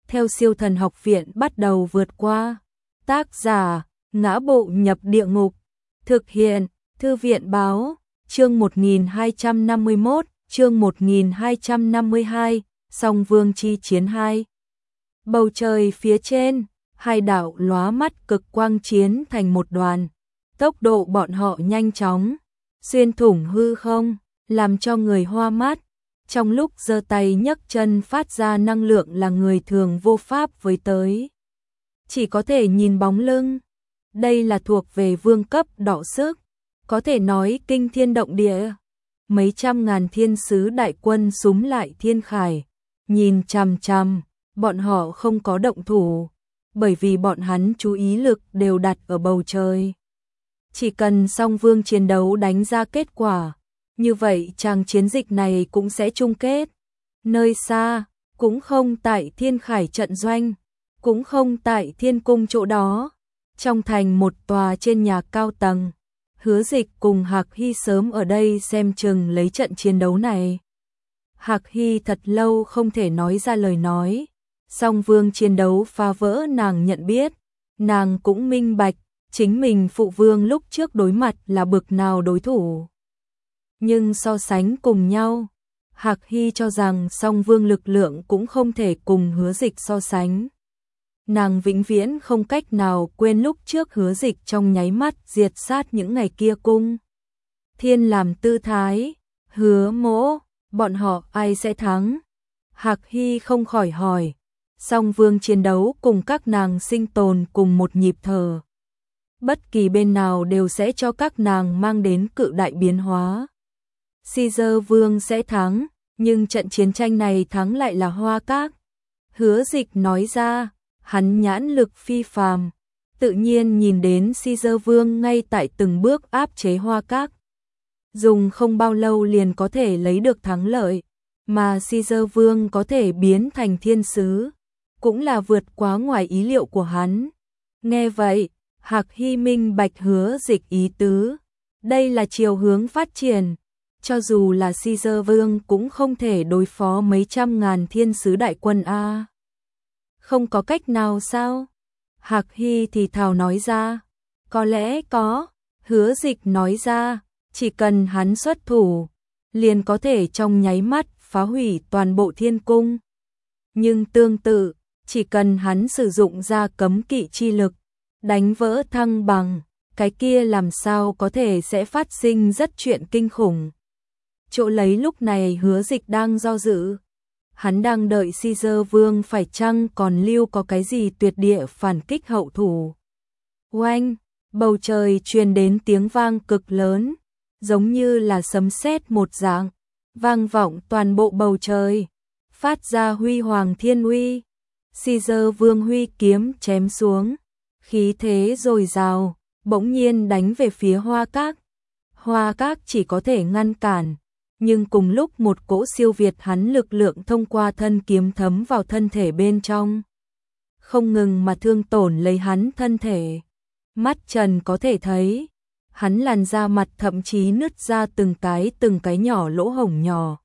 theo Siêu Thần Học Viện bắt đầu vượt qua. Tác giả: Ngã Bộ Nhập Địa Ngục. Thực hiện: Thư viện báo. Chương 1251, chương 1252, Song Vương chi chiến 2. Bầu trời phía trên, hai đạo lóa mắt cực quang chiến thành một đoàn. Tốc độ bọn họ nhanh chóng, xuyên thủng hư không, làm cho người hoa mắt. Trong lúc giơ tay nhấc chân phát ra năng lượng là người thường vô pháp với tới. Chỉ có thể nhìn bóng lưng. Đây là thuộc về vương cấp đọ sức, có thể nói kinh thiên động địa. Mấy trăm ngàn thiên sứ đại quân súm lại thiên khải, nhìn chằm chằm, bọn họ không có động thủ, bởi vì bọn hắn chú ý lực đều đặt ở bầu trời. Chỉ cần song vương chiến đấu đánh ra kết quả, như vậy chàng chiến dịch này cũng sẽ chung kết. Nơi xa, cũng không tại thiên khải trận doanh, cũng không tại thiên cung chỗ đó. Trong thành một tòa trên nhà cao tầng, Hứa Dịch cùng Hạc Hy sớm ở đây xem chừng lấy trận chiến đấu này. Hạc Hy thật lâu không thể nói ra lời nói, song vương chiến đấu phá vỡ nàng nhận biết, nàng cũng minh bạch, chính mình phụ vương lúc trước đối mặt là bực nào đối thủ. Nhưng so sánh cùng nhau, Hạc Hy cho rằng song vương lực lượng cũng không thể cùng Hứa Dịch so sánh. Nàng vĩnh viễn không cách nào quên lúc trước Hứa Dịch trong nháy mắt diệt sát những ngày kia cung. Thiên làm tư thái, Hứa Mỗ, bọn họ ai sẽ thắng? Hạc Hy không khỏi hỏi, song vương chiến đấu cùng các nàng sinh tồn cùng một nhịp thở. Bất kỳ bên nào đều sẽ cho các nàng mang đến cự đại biến hóa. Caesar vương sẽ thắng, nhưng trận chiến tranh này thắng lại là Hoa Các. Hứa Dịch nói ra, hắn nhãn lực phi phàm, tự nhiên nhìn đến Caesar vương ngay tại từng bước áp chế Hoa Các. Dùng không bao lâu liền có thể lấy được thắng lợi, mà Caesar vương có thể biến thành thiên sứ, cũng là vượt quá ngoài ý liệu của hắn. Nghe vậy, Hạc Hy minh bạch Hứa Dịch ý tứ, đây là chiều hướng phát triển. Cho dù là Caesar vương cũng không thể đối phó mấy trăm ngàn thiên sứ đại quân a. Không có cách nào sao? Hạc Hy thì thào nói ra. Có lẽ có. Hứa Dịch nói ra, chỉ cần hắn xuất thủ, liền có thể trong nháy mắt phá hủy toàn bộ thiên cung. Nhưng tương tự, chỉ cần hắn sử dụng ra cấm kỵ chi lực, đánh vỡ thăng bằng, cái kia làm sao có thể sẽ phát sinh rất chuyện kinh khủng. Chỗ lấy lúc này Hứa Dịch đang do dự. Hắn đang đợi Caesar vương phải chăng còn lưu có cái gì tuyệt địa phản kích hậu thủ. Oanh, bầu trời truyền đến tiếng vang cực lớn, giống như là sấm sét một dạng, vang vọng toàn bộ bầu trời, phát ra huy hoàng thiên uy. Caesar vương huy kiếm chém xuống, khí thế dồi dào, bỗng nhiên đánh về phía Hoa Các. Hoa Các chỉ có thể ngăn cản, nhưng cùng lúc một cỗ siêu việt hắn lực lượng thông qua thân kiếm thấm vào thân thể bên trong, không ngừng mà thương tổn lấy hắn thân thể. Mắt trần có thể thấy, hắn làn da mặt thậm chí nứt ra từng cái nhỏ lỗ hổng nhỏ.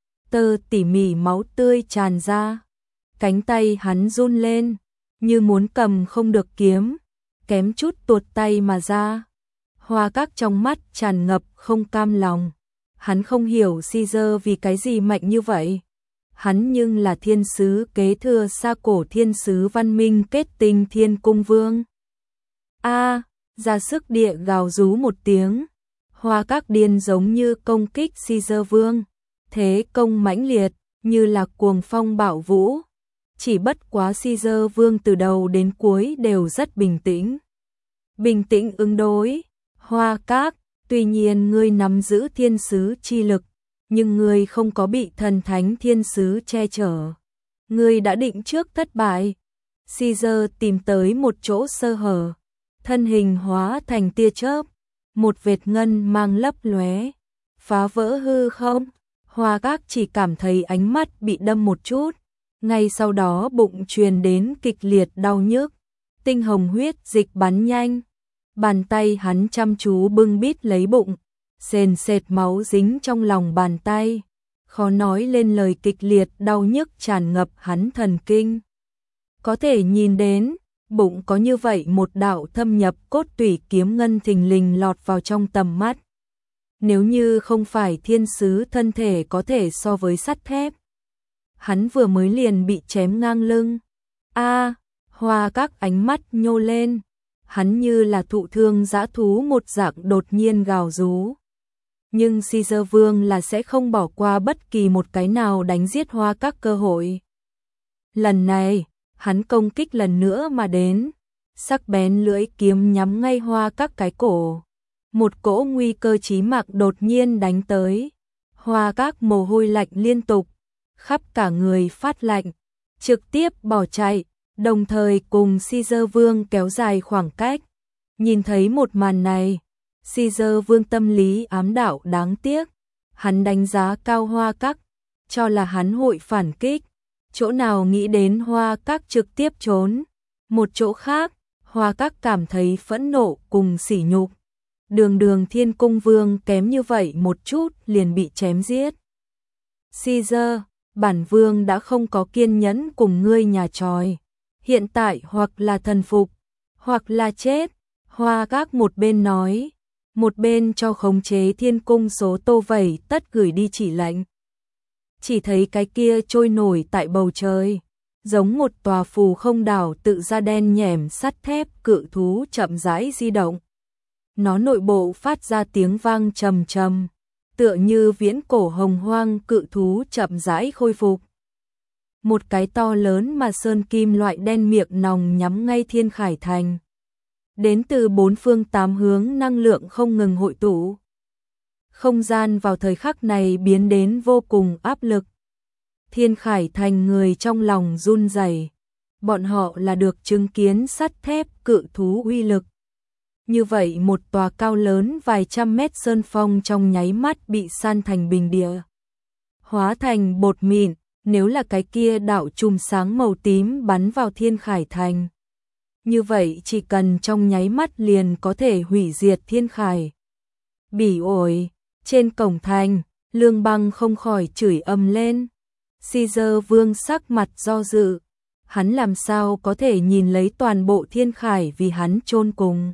Tơ tỉ mỉ máu tươi tràn ra, cánh tay hắn run lên, như muốn cầm không được kiếm, kém chút tuột tay mà ra. Hoa Các trong mắt tràn ngập không cam lòng. Hắn không hiểu Caesar vì cái gì mạnh như vậy. Hắn nhưng là thiên sứ kế thừa xa cổ thiên sứ văn minh kết tinh thiên cung vương. Ra sức địa gào rú một tiếng. Hoa Các điên giống như công kích Caesar vương. Thế công mãnh liệt, như là cuồng phong bạo vũ. Chỉ bất quá Caesar vương từ đầu đến cuối đều rất bình tĩnh. Bình tĩnh ứng đối. Hoa Các, tuy nhiên ngươi nắm giữ thiên sứ chi lực, nhưng ngươi không có bị thần thánh thiên sứ che chở. Ngươi đã định trước thất bại. Caesar tìm tới một chỗ sơ hở, thân hình hóa thành tia chớp, một vệt ngân mang lấp lóe, phá vỡ hư không. Hoa Các chỉ cảm thấy ánh mắt bị đâm một chút, ngay sau đó bụng truyền đến kịch liệt đau nhức, tinh hồng huyết dịch bắn nhanh. Bàn tay hắn chăm chú bưng bít lấy bụng, sền sệt máu dính trong lòng bàn tay, khó nói lên lời, kịch liệt đau nhức tràn ngập hắn thần kinh. Có thể nhìn đến, bụng có như vậy một đạo thâm nhập cốt tủy kiếm ngân thình lình lọt vào trong tầm mắt. Nếu như không phải thiên sứ thân thể có thể so với sắt thép, hắn vừa mới liền bị chém ngang lưng. Hoa Các ánh mắt nhô lên, hắn như là thụ thương dã thú một dạng đột nhiên gào rú. Nhưng Caesar Vương là sẽ không bỏ qua bất kỳ một cái nào đánh giết Hoa Các cơ hội. Lần này, hắn công kích lần nữa mà đến, sắc bén lưỡi kiếm nhắm ngay Hoa Các cái cổ. Một cỗ nguy cơ chí mạng đột nhiên đánh tới. Hoa Các mồ hôi lạnh liên tục, khắp cả người phát lạnh, trực tiếp bỏ chạy, đồng thời cùng Caesar Vương kéo dài khoảng cách. Nhìn thấy một màn này, Caesar Vương tâm lý ám đạo đáng tiếc, hắn đánh giá cao Hoa Các, cho là hắn hội phản kích, chỗ nào nghĩ đến Hoa Các trực tiếp trốn. Một chỗ khác, Hoa Các cảm thấy phẫn nộ cùng sỉ nhục. Đường Thiên Cung Vương kém như vậy một chút liền bị chém giết. Caesar, bản vương đã không có kiên nhẫn cùng ngươi nhà tròi. Hiện tại hoặc là thần phục, hoặc là chết. Hoa Các một bên nói, một bên cho khống chế Thiên Cung số Tô Vẩy Tất gửi đi chỉ lệnh. Chỉ thấy cái kia trôi nổi tại bầu trời, giống một tòa phù không đảo tự ra đen nhẻm sắt thép cự thú chậm rãi di động. Nó nội bộ phát ra tiếng vang trầm trầm, tựa như viễn cổ hồng hoang cự thú chậm rãi khôi phục. Một cái to lớn mà sơn kim loại đen miệng nòng nhắm ngay Thiên Khải Thành. Đến từ bốn phương tám hướng năng lượng không ngừng hội tụ. Không gian vào thời khắc này biến đến vô cùng áp lực. Thiên Khải Thành người trong lòng run rẩy. Bọn họ là được chứng kiến sắt thép cự thú uy lực. Như vậy một tòa cao lớn vài trăm mét sơn phong trong nháy mắt bị san thành bình địa. Hóa thành bột mịn, nếu là cái kia đạo chùm sáng màu tím bắn vào Thiên Khải Thành. Như vậy chỉ cần trong nháy mắt liền có thể hủy diệt Thiên Khải. Bỉ ổi, trên cổng thành, Lương Băng không khỏi chửi ầm lên. Caesar Vương sắc mặt do dự, hắn làm sao có thể nhìn lấy toàn bộ Thiên Khải vì hắn chôn cùng.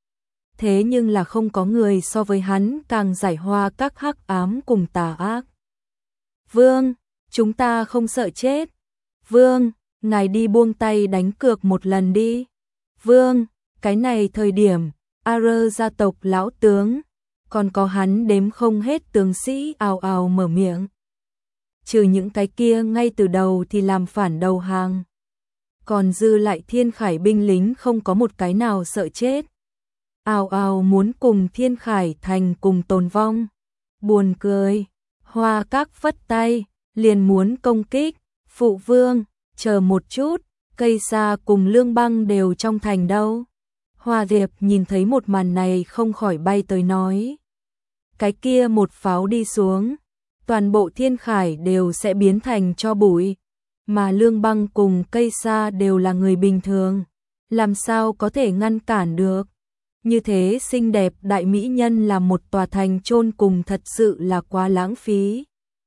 Thế nhưng là không có người so với hắn càng giải Hoa Các hắc ám cùng tà ác. Vương, chúng ta không sợ chết. Vương, ngài đi buông tay đánh cược một lần đi. Vương, cái này thời điểm, Ar gia tộc lão tướng, còn có hắn đếm không hết tướng sĩ ào ào mở miệng. Trừ những cái kia ngay từ đầu thì làm phản đầu hàng. Còn dư lại Thiên Khải binh lính không có một cái nào sợ chết. Ào ào muốn cùng Thiên Khải Thành cùng tồn vong. Buồn cười, Hoa Các phất tay, liền muốn công kích. Phụ vương, chờ một chút, Cây Sa cùng Lương Băng đều trong thành đâu. Hoa Diệp nhìn thấy một màn này không khỏi bay tới nói. Cái kia một pháo đi xuống, toàn bộ Thiên Khải đều sẽ biến thành tro bụi. Mà Lương Băng cùng Cây Sa đều là người bình thường, làm sao có thể ngăn cản được. Như thế xinh đẹp đại mỹ nhân là một tòa thành chôn cùng thật sự là quá lãng phí.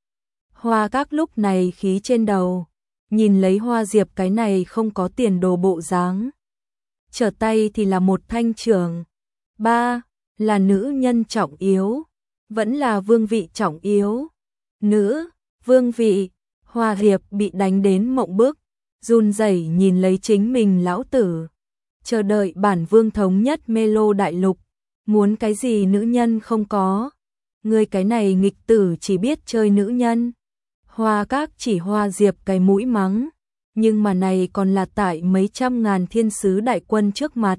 Hoa Các lúc này khí trên đầu, nhìn lấy Hoa Diệp cái này không có tiền đồ bộ dáng. Trở tay thì là một thanh trường. Ba, là nữ nhân trọng yếu, vẫn là vương vị trọng yếu. Nữ, vương vị, Hoa Diệp bị đánh đến mộng bức, run rẩy nhìn lấy chính mình lão tử. Chờ đợi bản vương thống nhất mê lô đại lục, muốn cái gì nữ nhân không có. Ngươi cái này nghịch tử chỉ biết chơi nữ nhân. Hoa Các chỉ Hoa Diệp cái mũi mắng, nhưng mà này còn là tại mấy trăm ngàn thiên sứ đại quân trước mặt.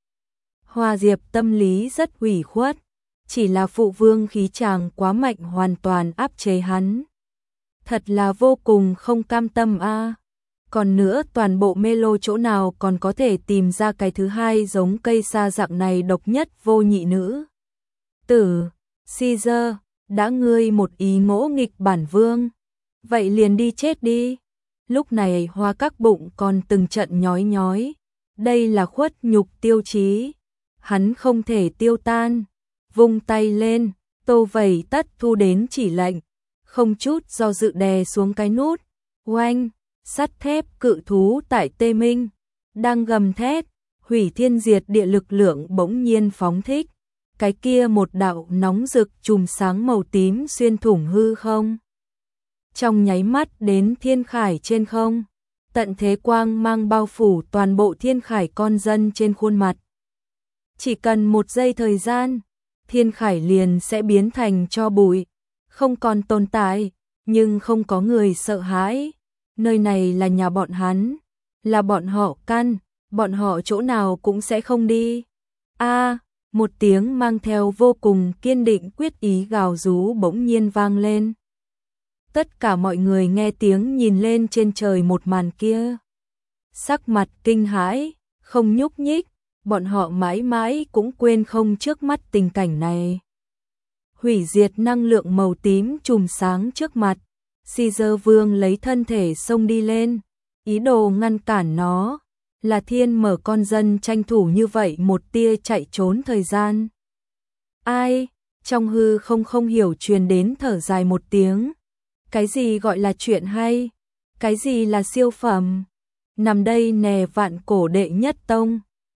Hoa Diệp tâm lý rất ủy khuất, chỉ là phụ vương khí chàng quá mạnh hoàn toàn áp chế hắn. Thật là vô cùng không cam tâm a. Còn nữa toàn bộ mê lô chỗ nào còn có thể tìm ra cái thứ hai giống Cây Sa dạng này độc nhất vô nhị nữ. Tử, Caesar, đã ngươi một ý ngỗ nghịch bản vương, vậy liền đi chết đi. Lúc này Hoa Các bụng còn từng trận nhói nhói, đây là khuất nhục tiêu chí, hắn không thể tiêu tan. Vung tay lên, Tô Vẩy Tất thu đến chỉ lệnh, không chút do dự đè xuống cái nút. Oanh, Sắt thép cự thú tại Tê Minh đang gầm thét, hủy thiên diệt địa lực lượng bỗng nhiên phóng thích. Cái kia một đạo nóng rực chùm sáng màu tím xuyên thủng hư không. Trong nháy mắt đến thiên khải trên không, tận thế quang mang bao phủ toàn bộ thiên khải con dân trên khuôn mặt. Chỉ cần một giây thời gian, thiên khải liền sẽ biến thành tro bụi, không còn tồn tại, nhưng không có người sợ hãi. Nơi này là nhà bọn hắn, là bọn họ căn, bọn họ chỗ nào cũng sẽ không đi. Một tiếng mang theo vô cùng kiên định quyết ý gào rú bỗng nhiên vang lên. Tất cả mọi người nghe tiếng nhìn lên trên trời một màn kia. Sắc mặt kinh hãi, không nhúc nhích, bọn họ mãi mãi cũng quên không trước mắt tình cảnh này. Hủy diệt năng lượng màu tím chùm sáng trước mặt, Caesar Vương lấy thân thể xông đi lên, ý đồ ngăn cản nó. Là Thiên mở con dân tranh thủ như vậy một tia chạy trốn thời gian. Ai? Trong hư không hiểu truyền đến thở dài một tiếng. Cái gì gọi là chuyện hay? Cái gì là siêu phẩm? Nằm đây nè vạn cổ đệ nhất tông.